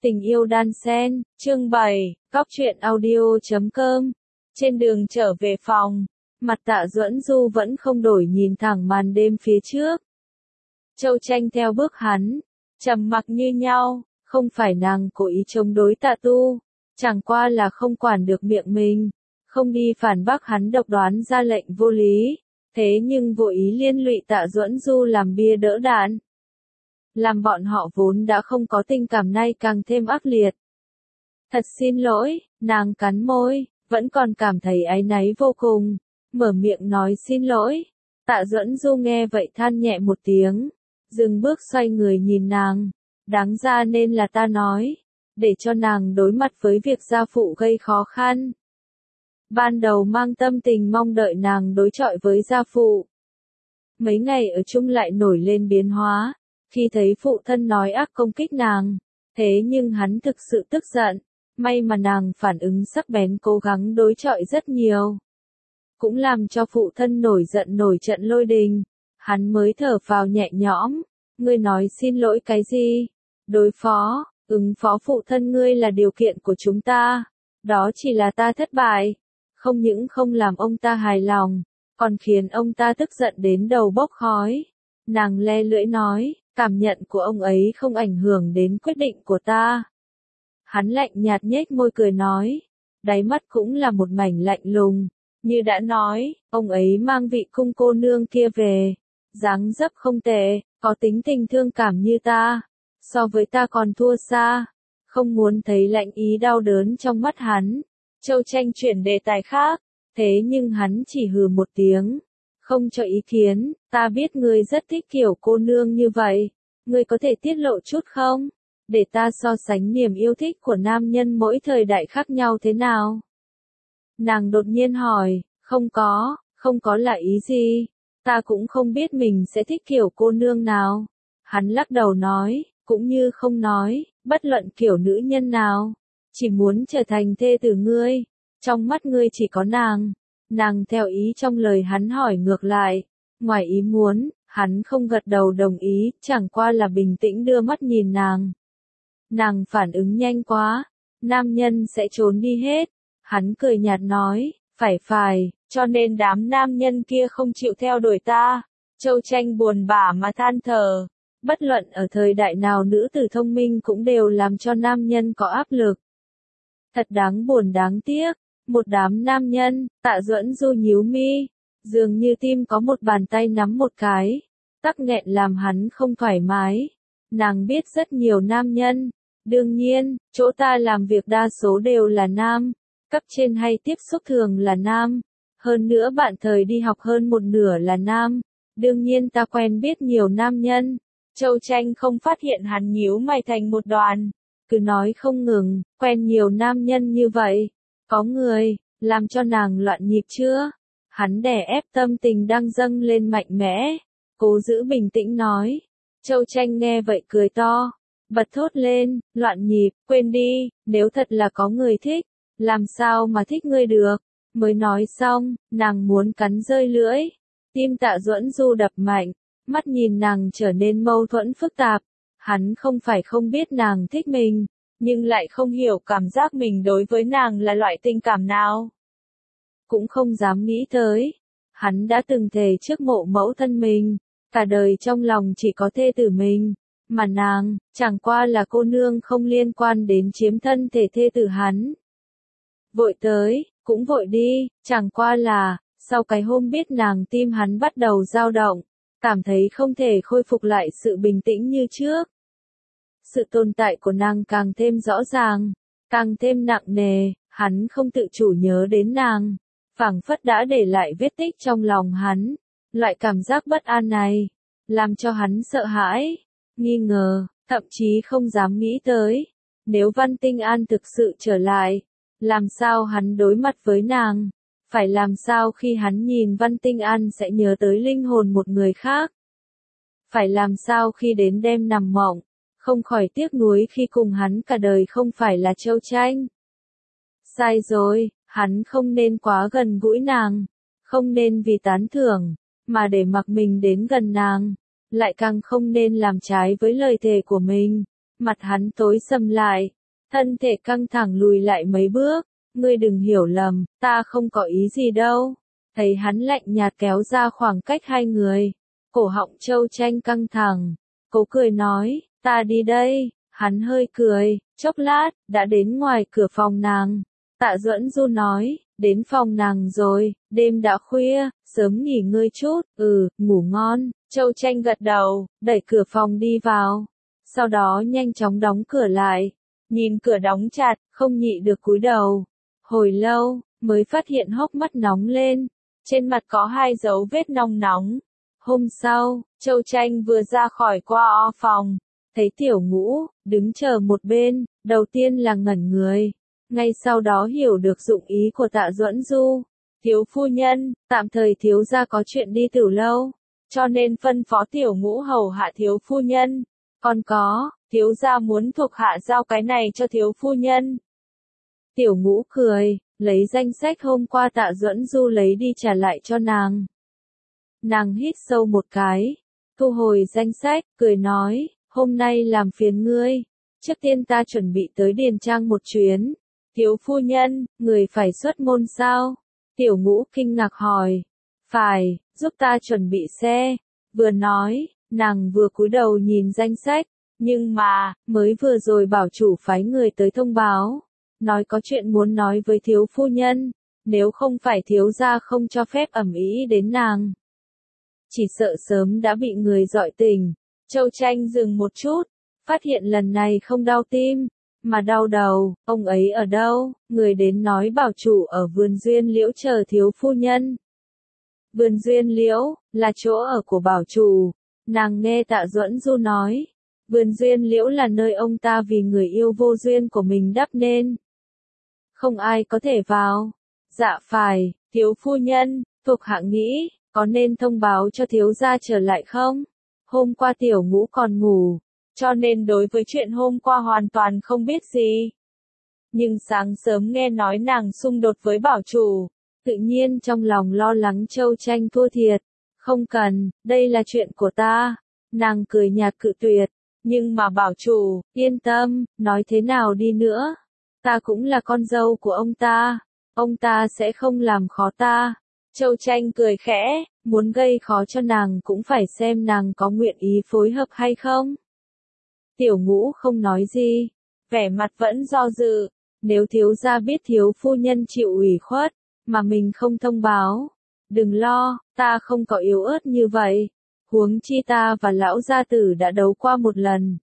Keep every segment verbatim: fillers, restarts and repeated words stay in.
Tình yêu đan xen, chương bảy, góc truyện audio chấm com. Trên đường trở về phòng, mặt Tạ Duẫn Du vẫn không đổi nhìn thẳng màn đêm phía trước. Châu Tranh theo bước hắn, trầm mặc như nhau, không phải nàng cố ý chống đối Tạ Tu, chẳng qua là không quản được miệng mình, không đi phản bác hắn độc đoán ra lệnh vô lý, thế nhưng vô ý liên lụy Tạ Duẫn Du làm bia đỡ đạn. Làm bọn họ vốn đã không có tình cảm nay càng thêm ác liệt. Thật xin lỗi, nàng cắn môi, vẫn còn cảm thấy áy náy vô cùng, mở miệng nói xin lỗi. Tạ Duẫn Du nghe vậy than nhẹ một tiếng, dừng bước xoay người nhìn nàng, đáng ra nên là ta nói, để cho nàng đối mặt với việc gia phụ gây khó khăn. Ban đầu mang tâm tình mong đợi nàng đối chọi với gia phụ. Mấy ngày ở chung lại nổi lên biến hóa. Khi thấy phụ thân nói ác công kích nàng, thế nhưng hắn thực sự tức giận, may mà nàng phản ứng sắc bén cố gắng đối chọi rất nhiều. Cũng làm cho phụ thân nổi giận nổi trận lôi đình, hắn mới thở phào nhẹ nhõm, ngươi nói xin lỗi cái gì? Đối phó, ứng phó phụ thân ngươi là điều kiện của chúng ta, đó chỉ là ta thất bại, không những không làm ông ta hài lòng, còn khiến ông ta tức giận đến đầu bốc khói. Nàng le lưỡi nói, cảm nhận của ông ấy không ảnh hưởng đến quyết định của ta. Hắn lạnh nhạt nhếch môi cười nói, đáy mắt cũng là một mảnh lạnh lùng, như đã nói, ông ấy mang vị cung cô nương kia về, dáng dấp không tệ, có tính tình thương cảm như ta, so với ta còn thua xa, không muốn thấy lạnh ý đau đớn trong mắt hắn. Châu Tranh chuyển đề tài khác, thế nhưng hắn chỉ hừ một tiếng. Không cho ý kiến, ta biết ngươi rất thích kiểu cô nương như vậy, ngươi có thể tiết lộ chút không? Để ta so sánh niềm yêu thích của nam nhân mỗi thời đại khác nhau thế nào? Nàng đột nhiên hỏi, không có, không có là ý gì? Ta cũng không biết mình sẽ thích kiểu cô nương nào. Hắn lắc đầu nói, cũng như không nói, bất luận kiểu nữ nhân nào, chỉ muốn trở thành thê tử ngươi, trong mắt ngươi chỉ có nàng. Nàng theo ý trong lời hắn hỏi ngược lại, ngoài ý muốn, hắn không gật đầu đồng ý, chẳng qua là bình tĩnh đưa mắt nhìn nàng. Nàng phản ứng nhanh quá, nam nhân sẽ trốn đi hết, hắn cười nhạt nói, phải phải, cho nên đám nam nhân kia không chịu theo đuổi ta. Châu Tranh buồn bã mà than thở, bất luận ở thời đại nào nữ tử thông minh cũng đều làm cho nam nhân có áp lực. Thật đáng buồn đáng tiếc. Một đám nam nhân, Tạ Duẫn Du nhíu mi, dường như tim có một bàn tay nắm một cái, tắc nghẹn làm hắn không thoải mái. Nàng biết rất nhiều nam nhân, đương nhiên, chỗ ta làm việc đa số đều là nam, cấp trên hay tiếp xúc thường là nam, hơn nữa bạn thời đi học hơn một nửa là nam, đương nhiên ta quen biết nhiều nam nhân. Châu Tranh không phát hiện hắn nhíu mày thành một đoàn, cứ nói không ngừng, quen nhiều nam nhân như vậy. Có người, làm cho nàng loạn nhịp chưa? Hắn đè ép tâm tình đang dâng lên mạnh mẽ, cố giữ bình tĩnh nói. Châu Tranh nghe vậy cười to, bật thốt lên, loạn nhịp, quên đi, nếu thật là có người thích, làm sao mà thích ngươi được? Mới nói xong, nàng muốn cắn rơi lưỡi, tim Tạ Duẫn Du đập mạnh, mắt nhìn nàng trở nên mâu thuẫn phức tạp, hắn không phải không biết nàng thích mình. Nhưng lại không hiểu cảm giác mình đối với nàng là loại tình cảm nào. Cũng không dám nghĩ tới. Hắn đã từng thề trước mộ mẫu thân mình, cả đời trong lòng chỉ có thê tử mình, mà nàng, chẳng qua là cô nương không liên quan đến chiếm thân thể thê tử hắn. Vội tới, cũng vội đi, chẳng qua là, sau cái hôm biết nàng tim hắn bắt đầu dao động, cảm thấy không thể khôi phục lại sự bình tĩnh như trước. Sự tồn tại của nàng càng thêm rõ ràng, càng thêm nặng nề, hắn không tự chủ nhớ đến nàng, phảng phất đã để lại vết tích trong lòng hắn. Loại cảm giác bất an này, làm cho hắn sợ hãi, nghi ngờ, thậm chí không dám nghĩ tới. Nếu Văn Tinh An thực sự trở lại, làm sao hắn đối mặt với nàng? Phải làm sao khi hắn nhìn Văn Tinh An sẽ nhớ tới linh hồn một người khác? Phải làm sao khi đến đêm nằm mộng? Không khỏi tiếc nuối khi cùng hắn cả đời không phải là Châu Tranh. Sai rồi, hắn không nên quá gần gũi nàng, không nên vì tán thưởng, mà để mặc mình đến gần nàng, lại càng không nên làm trái với lời thề của mình, mặt hắn tối sầm lại, thân thể căng thẳng lùi lại mấy bước, ngươi đừng hiểu lầm, ta không có ý gì đâu. Thấy hắn lạnh nhạt kéo ra khoảng cách hai người, cổ họng Châu Tranh căng thẳng, cố cười nói, ta đi đây, hắn hơi cười, chốc lát, đã đến ngoài cửa phòng nàng. Tạ Duẫn Du nói, đến phòng nàng rồi, đêm đã khuya, sớm nghỉ ngơi chút, ừ, ngủ ngon. Châu Tranh gật đầu, đẩy cửa phòng đi vào, sau đó nhanh chóng đóng cửa lại, nhìn cửa đóng chặt, không nhị được cúi đầu. Hồi lâu, mới phát hiện hốc mắt nóng lên, trên mặt có hai dấu vết nóng nóng. Hôm sau, Châu Tranh vừa ra khỏi qua o phòng, thấy Tiểu Ngũ, đứng chờ một bên, đầu tiên là ngẩn người, ngay sau đó hiểu được dụng ý của Tạ Duẫn Du. Thiếu phu nhân, tạm thời thiếu gia có chuyện đi Tử lâu, cho nên phân phó Tiểu Ngũ hầu hạ thiếu phu nhân. Còn có, thiếu gia muốn thuộc hạ giao cái này cho thiếu phu nhân. Tiểu Ngũ cười, lấy danh sách hôm qua Tạ Duẫn Du lấy đi trả lại cho nàng. Nàng hít sâu một cái, thu hồi danh sách, cười nói, hôm nay làm phiền ngươi, trước tiên ta chuẩn bị tới Điền Trang một chuyến. Thiếu phu nhân, người phải xuất môn sao? Tiểu Ngũ kinh ngạc hỏi. Phải, giúp ta chuẩn bị xe. Vừa nói, nàng vừa cúi đầu nhìn danh sách, nhưng mà, mới vừa rồi bảo chủ phái người tới thông báo, nói có chuyện muốn nói với thiếu phu nhân, nếu không phải thiếu gia không cho phép ầm ĩ đến nàng, chỉ sợ sớm đã bị người dọi tỉnh. Châu Tranh dừng một chút, phát hiện lần này không đau tim, mà đau đầu. Ông ấy ở đâu? Người đến nói bảo chủ ở vườn duyên liễu chờ thiếu phu nhân. Vườn duyên liễu, là chỗ ở của bảo chủ. Nàng nghe Tạ Duẫn Du nói, vườn duyên liễu là nơi ông ta vì người yêu vô duyên của mình đắp nên. Không ai có thể vào. Dạ phải, thiếu phu nhân, thuộc hạ nghĩ, có nên thông báo cho thiếu gia trở lại không? Hôm qua Tiểu Ngũ còn ngủ, cho nên đối với chuyện hôm qua hoàn toàn không biết gì. Nhưng sáng sớm nghe nói nàng xung đột với bảo chủ, tự nhiên trong lòng lo lắng Châu Tranh thua thiệt. Không cần, đây là chuyện của ta. Nàng cười nhạt cự tuyệt, nhưng mà bảo chủ, yên tâm, nói thế nào đi nữa, ta cũng là con dâu của ông ta, ông ta sẽ không làm khó ta. Châu Tranh cười khẽ, muốn gây khó cho nàng cũng phải xem nàng có nguyện ý phối hợp hay không. Tiểu Ngũ không nói gì, vẻ mặt vẫn do dự, nếu thiếu gia biết thiếu phu nhân chịu ủy khuất, mà mình không thông báo, đừng lo, ta không có yếu ớt như vậy, huống chi ta và lão gia tử đã đấu qua một lần.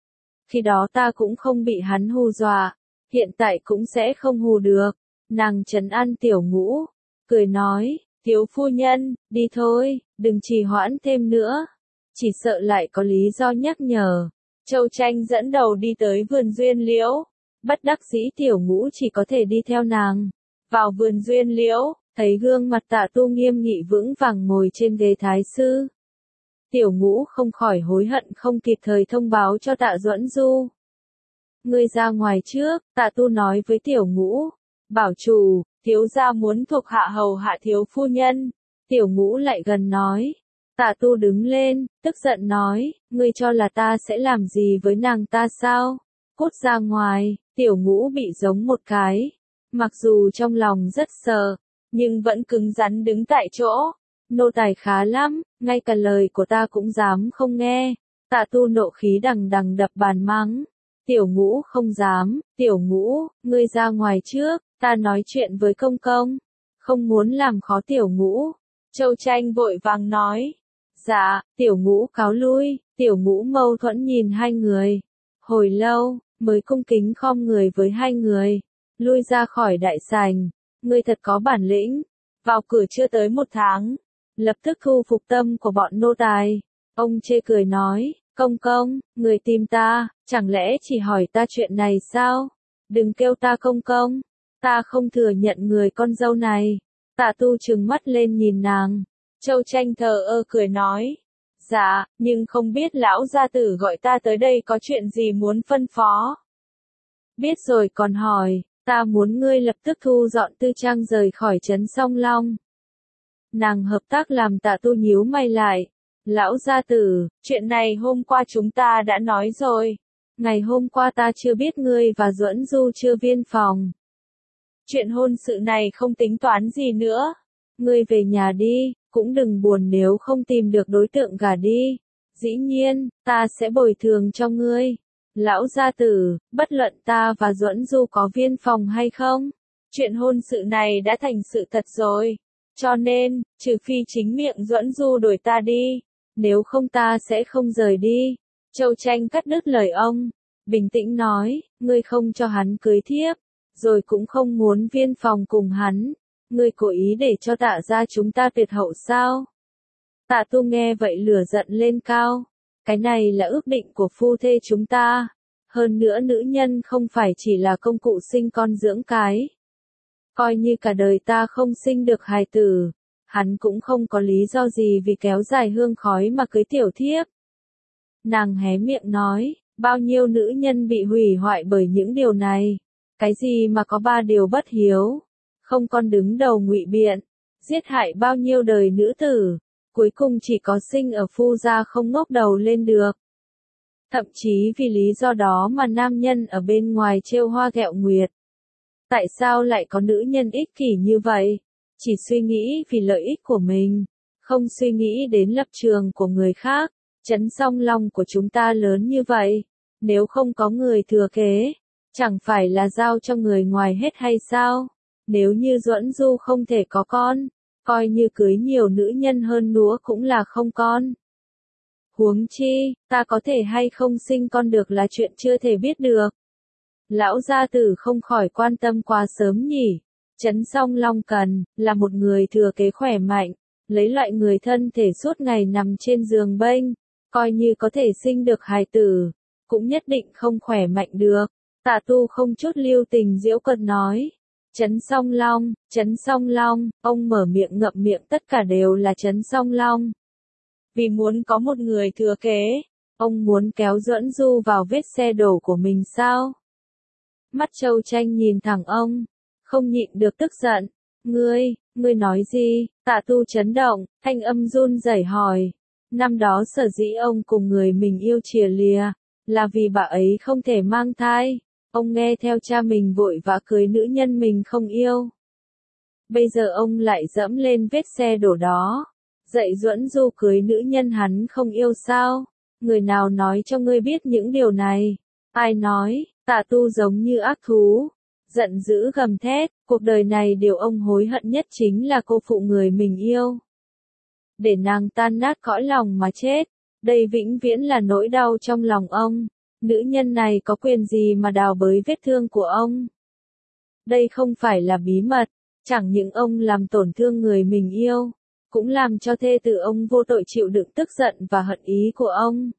Khi đó ta cũng không bị hắn hù dọa, hiện tại cũng sẽ không hù được. Nàng trấn an Tiểu Ngũ, cười nói, thiếu phu nhân, đi thôi, đừng trì hoãn thêm nữa, chỉ sợ lại có lý do nhắc nhở. Châu Tranh dẫn đầu đi tới vườn duyên liễu, bất đắc dĩ Tiểu Ngũ chỉ có thể đi theo nàng. Vào vườn duyên liễu, thấy gương mặt Tạ Tu nghiêm nghị vững vàng ngồi trên ghế thái sư. Tiểu Ngũ không khỏi hối hận không kịp thời thông báo cho Tạ Duẫn Du. Ngươi ra ngoài trước, Tạ Tu nói với Tiểu Ngũ, bảo chủ, thiếu gia muốn thuộc hạ hầu hạ thiếu phu nhân. Tiểu Ngũ lại gần nói. Tạ Tu đứng lên, tức giận nói, ngươi cho là ta sẽ làm gì với nàng ta sao? Cút ra ngoài. Tiểu Ngũ bị giống một cái, mặc dù trong lòng rất sợ, nhưng vẫn cứng rắn đứng tại chỗ. Nô tài khá lắm, ngay cả lời của ta cũng dám không nghe. Tạ Tu nộ khí đằng đằng đập bàn mắng. Tiểu Ngũ không dám. Tiểu Ngũ, ngươi ra ngoài trước, ta nói chuyện với công công. Không muốn làm khó Tiểu Ngũ. Châu Tranh vội vàng nói. Dạ. Tiểu Ngũ cáo lui. Tiểu Ngũ mâu thuẫn nhìn hai người, hồi lâu mới cung kính khom người với hai người, lui ra khỏi đại sảnh. Ngươi thật có bản lĩnh, vào cửa chưa tới một tháng, lập tức thu phục tâm của bọn nô tài. Ông chê cười nói, công công, người tìm ta, chẳng lẽ chỉ hỏi ta chuyện này sao? Đừng kêu ta công công, ta không thừa nhận người con dâu này. Tạ Tu trừng mắt lên nhìn nàng. Châu Tranh thờ ơ cười nói, dạ, nhưng không biết lão gia tử gọi ta tới đây có chuyện gì muốn phân phó. Biết rồi còn hỏi, ta muốn ngươi lập tức thu dọn tư trang rời khỏi trấn Song Long. Nàng hợp tác làm Tạ Tu nhíu mày lại. Lão gia tử, chuyện này hôm qua chúng ta đã nói rồi. Ngày hôm qua ta chưa biết ngươi và Duẫn Du chưa viên phòng. Chuyện hôn sự này không tính toán gì nữa. Ngươi về nhà đi, cũng đừng buồn nếu không tìm được đối tượng gả đi. Dĩ nhiên, ta sẽ bồi thường cho ngươi. Lão gia tử, bất luận ta và Duẫn Du có viên phòng hay không, chuyện hôn sự này đã thành sự thật rồi. Cho nên, trừ phi chính miệng Duẫn Du đuổi ta đi, nếu không ta sẽ không rời đi. Châu Tranh cắt đứt lời ông, bình tĩnh nói, ngươi không cho hắn cưới thiếp, rồi cũng không muốn viên phòng cùng hắn. Ngươi cố ý để cho Tạ gia chúng ta tuyệt hậu sao? Tạ Tu nghe vậy lửa giận lên cao. Cái này là ước định của phu thê chúng ta. Hơn nữa nữ nhân không phải chỉ là công cụ sinh con dưỡng cái. Coi như cả đời ta không sinh được hài tử, hắn cũng không có lý do gì vì kéo dài hương khói mà cưới tiểu thiếp. Nàng hé miệng nói, bao nhiêu nữ nhân bị hủy hoại bởi những điều này. Cái gì mà có ba điều bất hiếu, không con đứng đầu ngụy biện, giết hại bao nhiêu đời nữ tử, cuối cùng chỉ có sinh ở phu gia không ngóc đầu lên được. Thậm chí vì lý do đó mà nam nhân ở bên ngoài trêu hoa ghẹo nguyệt. Tại sao lại có nữ nhân ích kỷ như vậy? Chỉ suy nghĩ vì lợi ích của mình, không suy nghĩ đến lập trường của người khác. Trấn Song Long của chúng ta lớn như vậy, nếu không có người thừa kế, chẳng phải là giao cho người ngoài hết hay sao? Nếu như Duẫn Du không thể có con, coi như cưới nhiều nữ nhân hơn nữa cũng là không con. Huống chi, ta có thể hay không sinh con được là chuyện chưa thể biết được. Lão gia tử không khỏi quan tâm quá sớm nhỉ. Trấn Song Long cần là một người thừa kế khỏe mạnh, lấy loại người thân thể suốt ngày nằm trên giường bênh, coi như có thể sinh được hài tử, cũng nhất định không khỏe mạnh được. Tạ Tu không chút lưu tình giễu cợt nói. Trấn Song Long, Trấn Song Long, ông mở miệng ngậm miệng tất cả đều là Trấn Song Long. Vì muốn có một người thừa kế, ông muốn kéo Duẫn Du vào vết xe đổ của mình sao? Mắt Châu Tranh nhìn thẳng ông, không nhịn được tức giận. Ngươi, ngươi nói gì? Tạ Tu chấn động, thanh âm run rẩy hỏi. Năm đó sở dĩ ông cùng người mình yêu chìa lìa, là vì bà ấy không thể mang thai. Ông nghe theo cha mình vội vã cưới nữ nhân mình không yêu. Bây giờ ông lại dẫm lên vết xe đổ đó. Dạy Duẫn Du cưới nữ nhân hắn không yêu sao? Người nào nói cho ngươi biết những điều này? Ai nói? Tạ Tu giống như ác thú, giận dữ gầm thét, cuộc đời này điều ông hối hận nhất chính là cô phụ người mình yêu. Để nàng tan nát cõi lòng mà chết, đây vĩnh viễn là nỗi đau trong lòng ông. Nữ nhân này có quyền gì mà đào bới vết thương của ông? Đây không phải là bí mật, chẳng những ông làm tổn thương người mình yêu, cũng làm cho thê tử ông vô tội chịu đựng tức giận và hận ý của ông.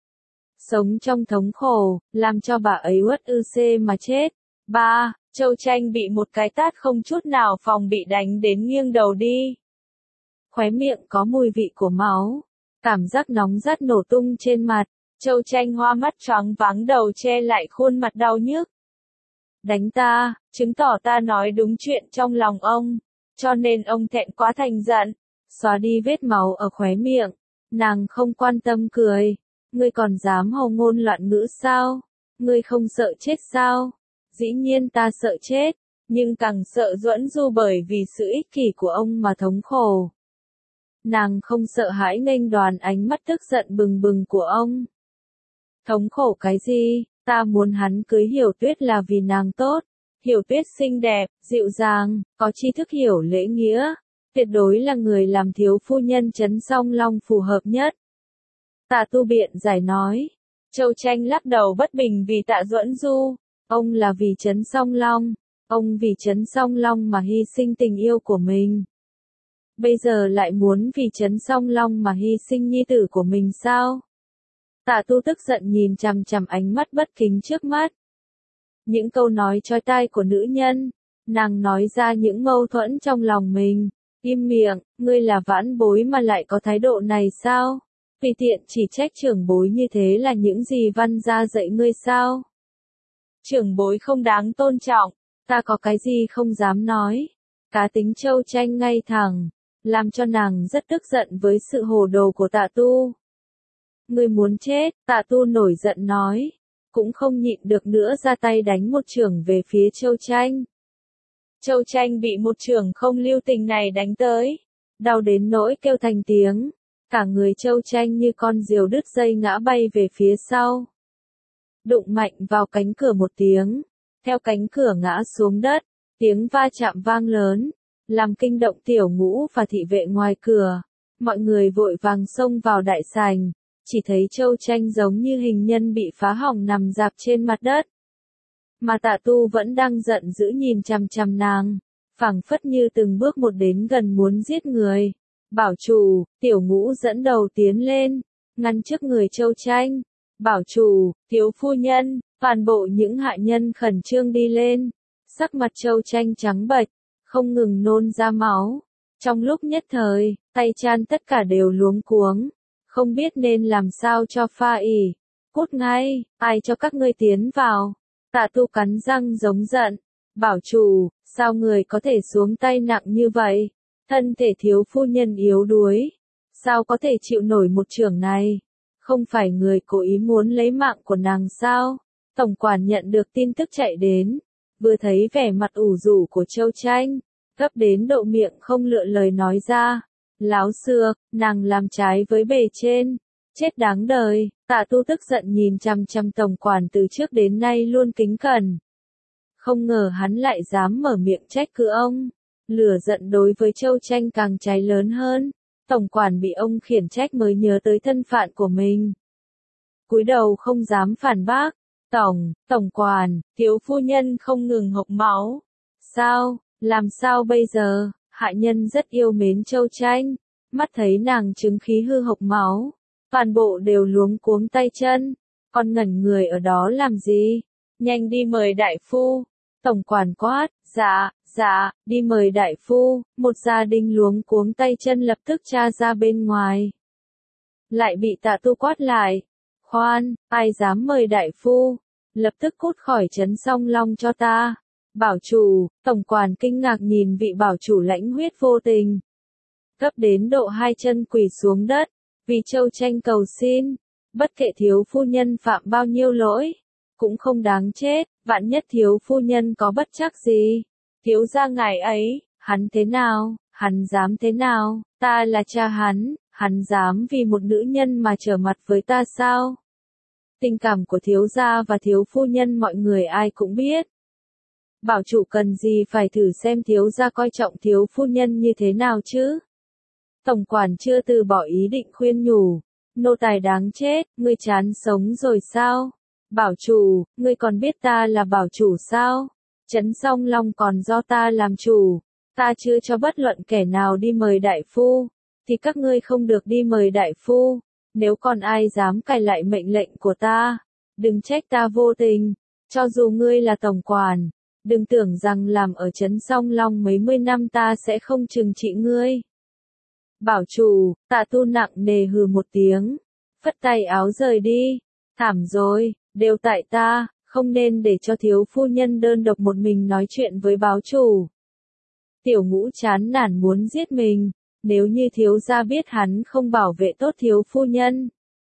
Sống trong thống khổ, làm cho bà ấy uất ư xê mà chết. Ba, Châu Tranh bị một cái tát không chút nào phòng bị đánh đến nghiêng đầu đi. Khóe miệng có mùi vị của máu, cảm giác nóng rát nổ tung trên mặt. Châu Tranh hoa mắt choáng váng đầu che lại khuôn mặt đau nhức. Đánh ta, chứng tỏ ta nói đúng chuyện trong lòng ông, cho nên ông thẹn quá thành giận. Xóa đi vết máu ở khóe miệng, nàng không quan tâm cười. Ngươi còn dám hồ ngôn loạn ngữ sao? Ngươi không sợ chết sao? Dĩ nhiên ta sợ chết, nhưng càng sợ Duẫn Du bởi vì sự ích kỷ của ông mà thống khổ. Nàng không sợ hãi nghênh đoàn ánh mắt tức giận bừng bừng của ông. Thống khổ cái gì? Ta muốn hắn cưới Hiểu Tuyết là vì nàng tốt. Hiểu Tuyết xinh đẹp, dịu dàng, có tri thức hiểu lễ nghĩa, tuyệt đối là người làm thiếu phu nhân Trấn Song Long phù hợp nhất. Tạ Tu biện giải nói. Châu Tranh lắc đầu bất bình vì Tạ Duẫn Du. Ông là vì Trấn Song Long. Ông vì Trấn Song Long mà hy sinh tình yêu của mình. Bây giờ lại muốn vì Trấn Song Long mà hy sinh nhi tử của mình sao? Tạ Tu tức giận nhìn chằm chằm ánh mắt bất kính trước mắt. Những câu nói chói tai của nữ nhân. Nàng nói ra những mâu thuẫn trong lòng mình. Im miệng, ngươi là vãn bối mà lại có thái độ này sao? Tùy tiện chỉ trách trưởng bối như thế là những gì văn gia dạy ngươi sao? Trưởng bối không đáng tôn trọng, ta có cái gì không dám nói. Cá tính Châu Tranh ngay thẳng, làm cho nàng rất tức giận với sự hồ đồ của Tạ Tu. Ngươi muốn chết, Tạ Tu nổi giận nói. cũng không nhịn được nữa ra tay đánh một chưởng về phía Châu Tranh. Châu Tranh bị một chưởng không lưu tình này đánh tới, đau đến nỗi kêu thành tiếng, cả người Châu Tranh như con diều đứt dây ngã bay về phía sau. Đụng mạnh vào cánh cửa một tiếng, theo cánh cửa ngã xuống đất, tiếng va chạm vang lớn, làm kinh động Tiểu Ngũ và thị vệ ngoài cửa. Mọi người vội vàng xông vào đại sảnh, chỉ thấy Châu Tranh giống như hình nhân bị phá hỏng nằm rạp trên mặt đất. Mà Tạ Tu vẫn đang giận dữ nhìn chằm chằm nàng, phảng phất như từng bước một đến gần muốn giết người. Bảo chủ, Tiểu Ngũ dẫn đầu tiến lên, ngăn trước người Châu Tranh. Bảo chủ, thiếu phu nhân, toàn bộ những hạ nhân khẩn trương đi lên. Sắc mặt Châu Tranh trắng bệch, không ngừng nôn ra máu. Trong lúc nhất thời, tay chan tất cả đều luống cuống, không biết nên làm sao cho pha ỉ. Cút ngay, ai cho các ngươi tiến vào? Tạ Tu cắn răng giống giận. Bảo chủ, sao người có thể xuống tay nặng như vậy? Thân thể thiếu phu nhân yếu đuối, sao có thể chịu nổi một chưởng này? Không phải người cố ý muốn lấy mạng của nàng sao? Tổng quản nhận được tin tức chạy đến, vừa thấy vẻ mặt ủ rũ của Châu Tranh, gấp đến độ miệng không lựa lời nói ra. Láo xược, nàng làm trái với bề trên, chết đáng đời. Tạ Tu tức giận nhìn chằm chằm tổng quản từ trước đến nay luôn kính cẩn. Không ngờ hắn lại dám mở miệng trách cứ ông. Lửa giận đối với Châu Tranh càng cháy lớn hơn. Tổng quản bị ông khiển trách mới nhớ tới thân phận của mình. Cúi đầu không dám phản bác. Tổng, tổng quản, thiếu phu nhân không ngừng hộc máu. Sao, làm sao bây giờ? Hạ nhân rất yêu mến Châu Tranh, mắt thấy nàng chứng khí hư hộc máu, toàn bộ đều luống cuống tay chân. Còn ngẩn người ở đó làm gì? Nhanh đi mời đại phu. Tổng quản quát. Dạ, dạ, đi mời đại phu. Một gia đình luống cuống tay chân lập tức tra ra bên ngoài. Lại bị Tạ Tu quát lại. Khoan, ai dám mời đại phu? Lập tức cút khỏi trấn Song Long cho ta. Bảo chủ, tổng quản kinh ngạc nhìn vị bảo chủ lãnh huyết vô tình. Cấp đến độ hai chân quỳ xuống đất, vì Châu Tranh cầu xin. Bất kể thiếu phu nhân phạm bao nhiêu lỗi, cũng không đáng chết, vạn nhất thiếu phu nhân có bất trắc gì. Thiếu gia ngài ấy, hắn thế nào, hắn dám thế nào, ta là cha hắn, hắn dám vì một nữ nhân mà trở mặt với ta sao? Tình cảm của thiếu gia và thiếu phu nhân mọi người ai cũng biết. Bảo chủ cần gì phải thử xem thiếu gia coi trọng thiếu phu nhân như thế nào chứ? Tổng quản chưa từ bỏ ý định khuyên nhủ. Nô tài đáng chết, ngươi chán sống rồi sao? Bảo chủ, ngươi còn biết ta là bảo chủ sao? Trấn Song Long còn do ta làm chủ. Ta chưa cho bất luận kẻ nào đi mời đại phu, thì các ngươi không được đi mời đại phu. Nếu còn ai dám cãi lại mệnh lệnh của ta, đừng trách ta vô tình. Cho dù ngươi là tổng quản, đừng tưởng rằng làm ở Trấn Song Long mấy mươi năm ta sẽ không trừng trị ngươi. Bảo chủ, Tạ Tu nặng nề hừ một tiếng, phất tay áo rời đi. Thảm rồi, đều tại ta, không nên để cho thiếu phu nhân đơn độc một mình nói chuyện với báo chủ. Tiểu Ngũ chán nản muốn giết mình, nếu như thiếu gia biết hắn không bảo vệ tốt thiếu phu nhân,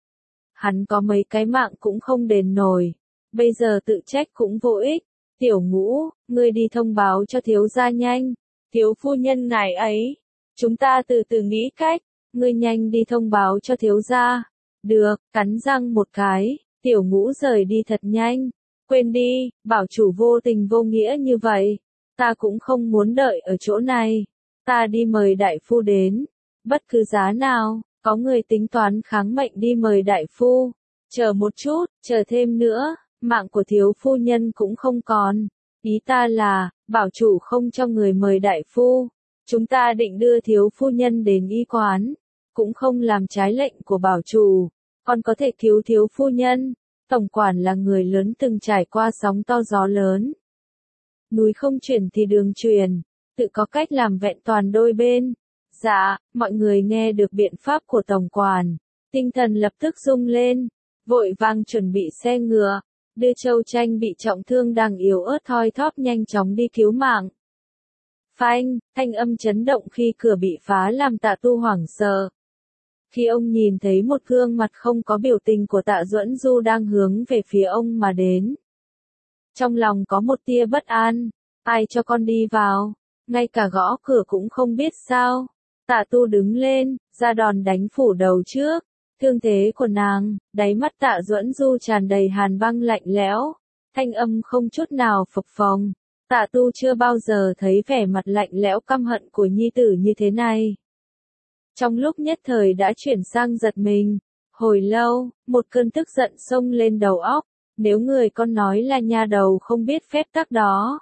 hắn có mấy cái mạng cũng không đền nổi, bây giờ tự trách cũng vô ích. Tiểu Ngũ, ngươi đi thông báo cho thiếu gia nhanh, thiếu phu nhân ngài ấy, chúng ta từ từ nghĩ cách, ngươi nhanh đi thông báo cho thiếu gia. Được, cắn răng một cái, Tiểu Ngũ rời đi thật nhanh. Quên đi, bảo chủ vô tình vô nghĩa như vậy, ta cũng không muốn đợi ở chỗ này. Ta đi mời đại phu đến, bất cứ giá nào, có người tính toán kháng mệnh đi mời đại phu. Chờ một chút, chờ thêm nữa, mạng của thiếu phu nhân cũng không còn. Ý ta là, bảo chủ không cho người mời đại phu. Chúng ta định đưa thiếu phu nhân đến y quán, cũng không làm trái lệnh của bảo chủ, còn có thể cứu thiếu phu nhân. Tổng quản là người lớn từng trải qua sóng to gió lớn. Núi không chuyển thì đường chuyển, tự có cách làm vẹn toàn đôi bên. Dạ, mọi người nghe được biện pháp của tổng quản, tinh thần lập tức rung lên, vội vàng chuẩn bị xe ngựa, đưa Châu Tranh bị trọng thương đang yếu ớt thoi thóp nhanh chóng đi cứu mạng. Phanh, thanh âm chấn động khi cửa bị phá làm Tạ Tu hoảng sợ. Khi ông nhìn thấy một gương mặt không có biểu tình của Tạ Duẫn Du đang hướng về phía ông mà đến. Trong lòng có một tia bất an, ai cho con đi vào, ngay cả gõ cửa cũng không biết sao. Tạ Tu đứng lên, ra đòn đánh phủ đầu trước. Thương thế của nàng, đáy mắt Tạ Duẫn Du tràn đầy hàn băng lạnh lẽo, thanh âm không chút nào phập phồng. Tạ Tu chưa bao giờ thấy vẻ mặt lạnh lẽo căm hận của nhi tử như thế này. Trong lúc nhất thời đã chuyển sang giật mình, hồi lâu, một cơn tức giận xông lên đầu óc, nếu người con nói là nha đầu không biết phép tắc đó.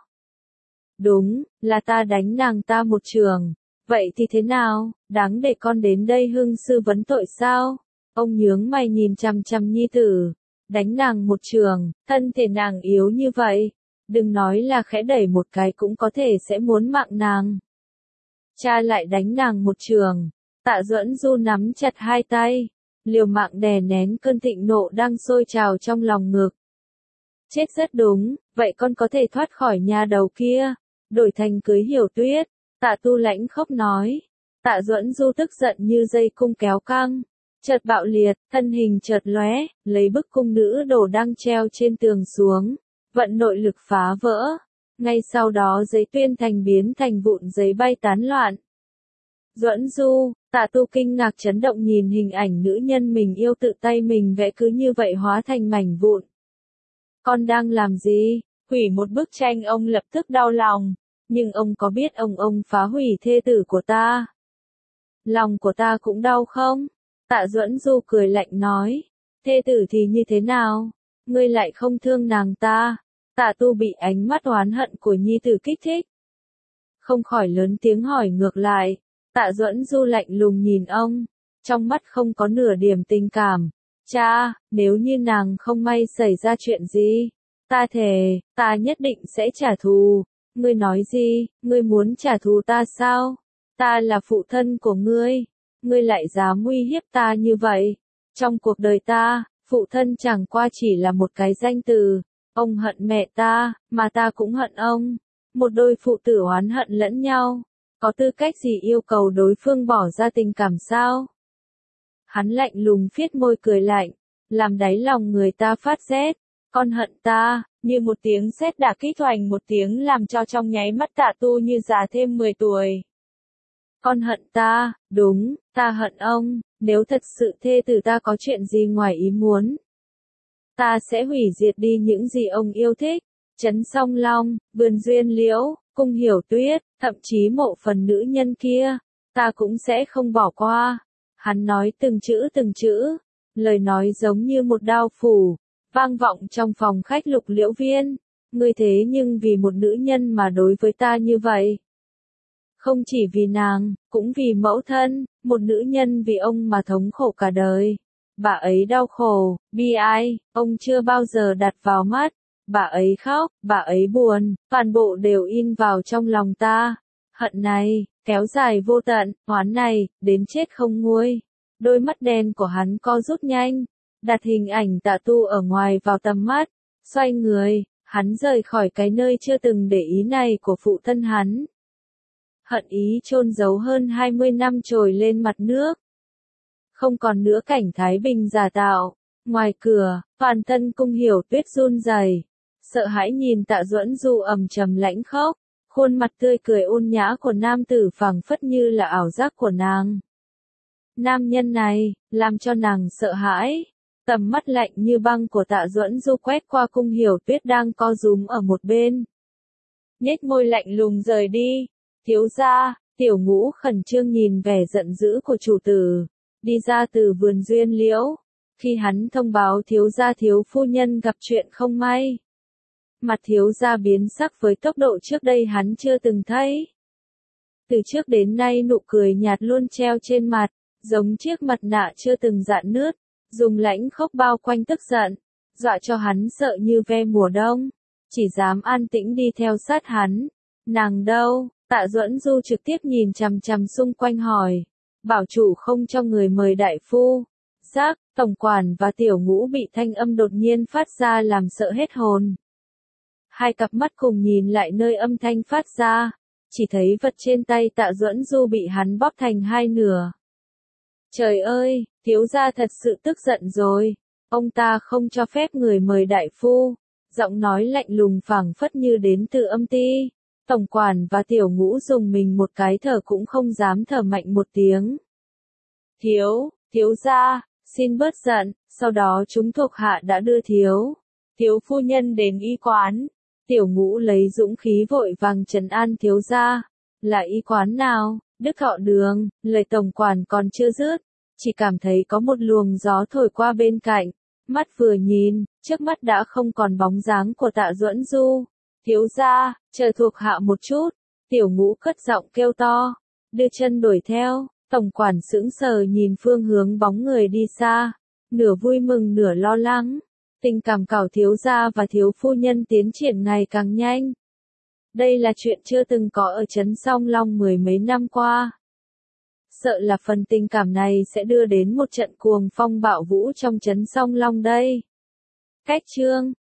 Đúng, là ta đánh nàng ta một trường, vậy thì thế nào, đáng để con đến đây hưng sư vấn tội sao? Ông nhướng mày nhìn chằm chằm nhi tử, đánh nàng một trường, thân thể nàng yếu như vậy, đừng nói là khẽ đẩy một cái cũng có thể sẽ muốn mạng nàng. Cha lại đánh nàng một trường. Tạ Duẫn Du nắm chặt hai tay, liều mạng đè nén cơn thịnh nộ đang sôi trào trong lòng ngực. Chết rất đúng, vậy con có thể thoát khỏi nhà đầu kia, đổi thành cưới Hiểu Tuyết. Tạ Tu lãnh khốc nói. Tạ Duẫn Du tức giận như dây cung kéo căng, chợt bạo liệt, thân hình chợt lóe, lấy bức cung nữ đồ đang treo trên tường xuống, vận nội lực phá vỡ. Ngay sau đó giấy tuyên thành biến thành vụn giấy bay tán loạn. Duẫn Du, Tạ Tu kinh ngạc chấn động nhìn hình ảnh nữ nhân mình yêu tự tay mình vẽ cứ như vậy hóa thành mảnh vụn. Con đang làm gì? Hủy một bức tranh. Ông lập tức đau lòng, nhưng ông có biết ông ông phá hủy thê tử của ta? Lòng của ta cũng đau không? Tạ Duẫn Du cười lạnh nói, thê tử thì như thế nào? Ngươi lại không thương nàng ta. Tạ Tu bị ánh mắt oán hận của nhi tử kích thích, không khỏi lớn tiếng hỏi ngược lại. Tạ Duẫn Du lạnh lùng nhìn ông, trong mắt không có nửa điểm tình cảm. Cha, nếu như nàng không may xảy ra chuyện gì, ta thề, ta nhất định sẽ trả thù. Ngươi nói gì, ngươi muốn trả thù ta sao? Ta là phụ thân của ngươi, ngươi lại dám uy hiếp ta như vậy. Trong cuộc đời ta, phụ thân chẳng qua chỉ là một cái danh từ. Ông hận mẹ ta, mà ta cũng hận ông. Một đôi phụ tử oán hận lẫn nhau. Có tư cách gì yêu cầu đối phương bỏ ra tình cảm sao? Hắn lạnh lùng phiết môi cười lạnh, làm đáy lòng người ta phát rét. Con hận ta, như một tiếng sét đả kích hoành một tiếng làm cho trong nháy mắt Tạ Tu như già thêm mười tuổi. Con hận ta, đúng, ta hận ông, nếu thật sự thê tử ta có chuyện gì ngoài ý muốn, ta sẽ hủy diệt đi những gì ông yêu thích. Trấn Song Long, vườn duyên liễu, cung Hiểu Tuyết, thậm chí mộ phần nữ nhân kia, ta cũng sẽ không bỏ qua. Hắn nói từng chữ từng chữ, lời nói giống như một đao phủ, vang vọng trong phòng khách Lục Liễu Viên. Ngươi thế nhưng vì một nữ nhân mà đối với ta như vậy. Không chỉ vì nàng, cũng vì mẫu thân, một nữ nhân vì ông mà thống khổ cả đời. Bà ấy đau khổ, bi ai, ông chưa bao giờ đặt vào mắt. Bà ấy khóc, bà ấy buồn, toàn bộ đều in vào trong lòng ta. Hận này, kéo dài vô tận, oán này, đến chết không nguôi. Đôi mắt đen của hắn co rút nhanh, đặt hình ảnh Tạ Tu ở ngoài vào tầm mắt, xoay người, hắn rời khỏi cái nơi chưa từng để ý này của phụ thân hắn. Hận ý chôn giấu hơn hai mươi năm trồi lên mặt nước. Không còn nữa cảnh thái bình giả tạo. Ngoài cửa, toàn thân cung Hiểu Tuyết run rẩy, sợ hãi nhìn Tạ Duẫn Du ầm trầm lãnh khốc, khuôn mặt tươi cười ôn nhã của nam tử phảng phất như là ảo giác của nàng. Nam nhân này, làm cho nàng sợ hãi. Tầm mắt lạnh như băng của Tạ Duẫn Du quét qua cung Hiểu Tuyết đang co rúm ở một bên. Nhếch môi lạnh lùng rời đi. Thiếu gia, Tiểu Ngũ khẩn trương nhìn vẻ giận dữ của chủ tử, đi ra từ vườn duyên liễu. Khi hắn thông báo thiếu gia thiếu phu nhân gặp chuyện không may, mặt thiếu gia biến sắc với tốc độ trước đây hắn chưa từng thấy. Từ trước đến nay nụ cười nhạt luôn treo trên mặt, giống chiếc mặt nạ chưa từng rạn nứt, dùng lãnh khốc bao quanh tức giận, dọa cho hắn sợ như ve mùa đông, chỉ dám an tĩnh đi theo sát hắn. Nàng đâu? Tạ Duẫn Du trực tiếp nhìn chằm chằm xung quanh hỏi. Bảo chủ không cho người mời đại phu. Giác, tổng quản và Tiểu Ngũ bị thanh âm đột nhiên phát ra làm sợ hết hồn. Hai cặp mắt cùng nhìn lại nơi âm thanh phát ra, chỉ thấy vật trên tay Tạ Duẫn Du bị hắn bóp thành hai nửa. Trời ơi, thiếu gia thật sự tức giận rồi. Ông ta không cho phép người mời đại phu. Giọng nói lạnh lùng phảng phất như đến từ âm ti. Tổng quản và tiểu ngũ dùng mình một cái thở cũng không dám thở mạnh một tiếng. Thiếu, thiếu gia, xin bớt giận. Sau đó chúng thuộc hạ đã đưa thiếu. Thiếu phu nhân đến y quán. Tiểu ngũ lấy dũng khí vội vàng trấn an thiếu gia. Là y quán nào? Đức Thọ Đường. Lời tổng quản còn chưa dứt. Chỉ cảm thấy có một luồng gió thổi qua bên cạnh. Mắt vừa nhìn, trước mắt đã không còn bóng dáng của Tạ Duẫn Du. Thiếu gia, chờ thuộc hạ một chút. Tiểu ngũ cất giọng kêu to. Đưa chân đuổi theo. Tổng quản sững sờ nhìn phương hướng bóng người đi xa. Nửa vui mừng nửa lo lắng. Tình cảm cảo thiếu gia và thiếu phu nhân tiến triển ngày càng nhanh. Đây là chuyện chưa từng có ở Trấn Song Long mười mấy năm qua. Sợ là phần tình cảm này sẽ đưa đến một trận cuồng phong bạo vũ trong Trấn Song Long đây. Cách chương